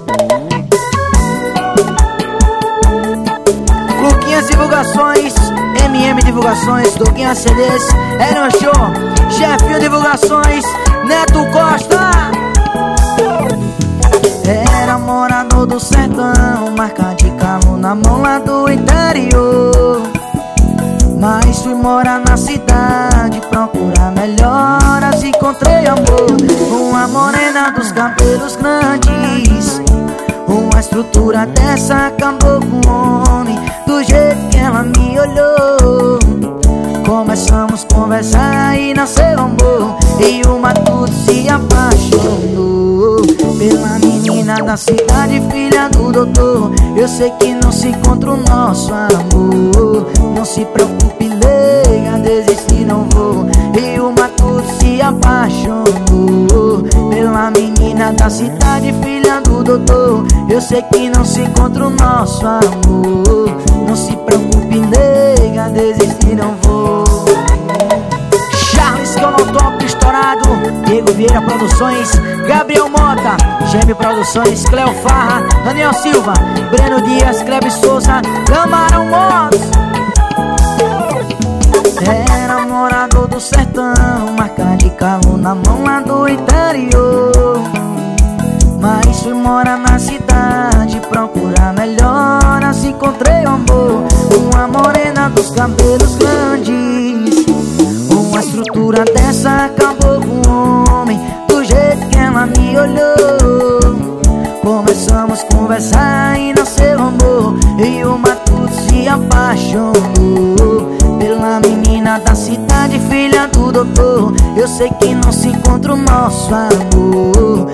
Luquinhas Divulgações, MM Divulgações, Luquinhas CDs, Era Show, Chefinho Divulgações, Neto Costa. Era morador do sertão, marca de carro na mão lá do interior. Mas fui morar na cidade, procurar melhoras, encontrei amor. Uma morena dos cabelos grandes, uma estrutura dessa acabou com o homem. Do jeito que ela me olhou, começamos a conversar e nasceu amor. E o matuto se apaixonou pela menina da cidade, filha do doutor. Eu sei que não se encontra o nosso amor. Não se preocupe, nega, desistir não vou. E o matuto se apaixonou pela menina da cidade, filha do doutor. Eu sei que não se encontra o nosso amor. Não se preocupe, nega, desistir não vou. Charles Conotop estourado, Diego Vieira Produções, Gabriel Mota, Gêmeo Produções, Cleo Farra, Daniel Silva, Breno Dias, Clebe Souza, Camarão Motos. Era morador do sertão, marca de carro na mão lá do interior. Mas fui morar na cidade, procurar melhoras, encontrei o amor. Uma morena dos cabelos grandes, uma estrutura dessa acabou com o homem. Do jeito que ela me olhou, começamos a conversar e nasceu amor. E o matuto se apaixonou pela menina da cidade, filha do doutor. Eu sei que não se encontra o nosso amor.